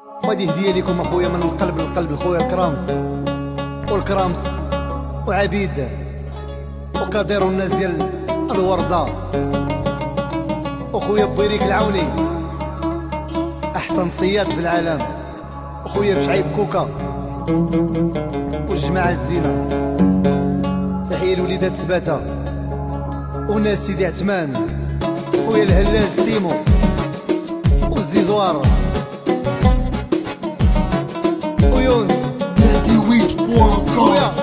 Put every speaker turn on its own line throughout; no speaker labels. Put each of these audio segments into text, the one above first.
وهذه هديه لكم اخويا من القلب للقلب، اخويا الكرامس والكرامس وعبيد وقدير الناس ديال الورده، اخويا بويريك العوني احسن صياد في العالم، اخويا بشعيب كوكا والجماعه الزينه، تحيه لوليدات سباته وناس سيدي عثمان، خويا الهلال سيمو والزيزوار ويونس
نادي ويت.com.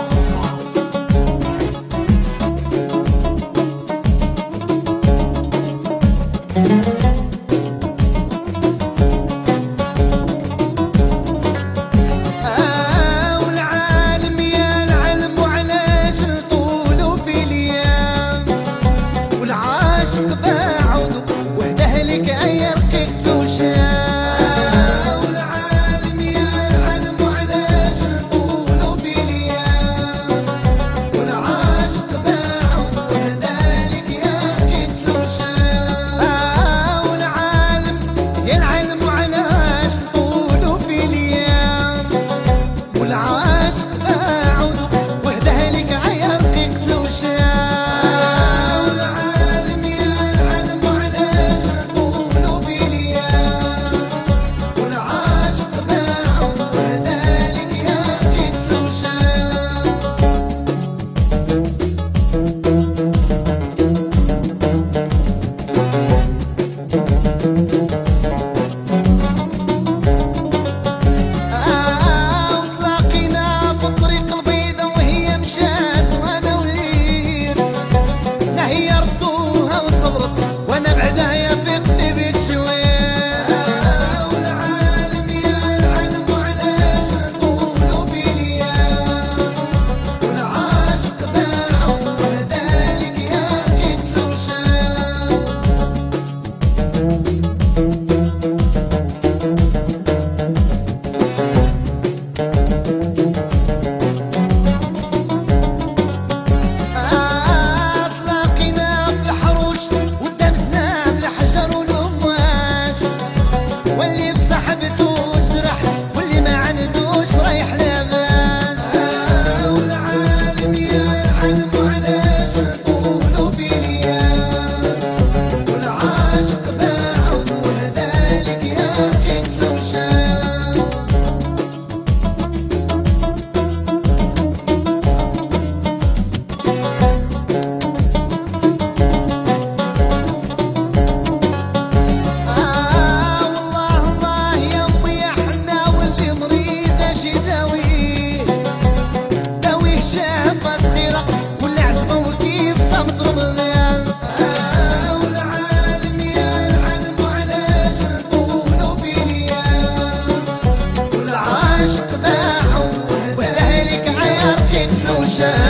عاشق باعوا وذلك عيرك النوشة.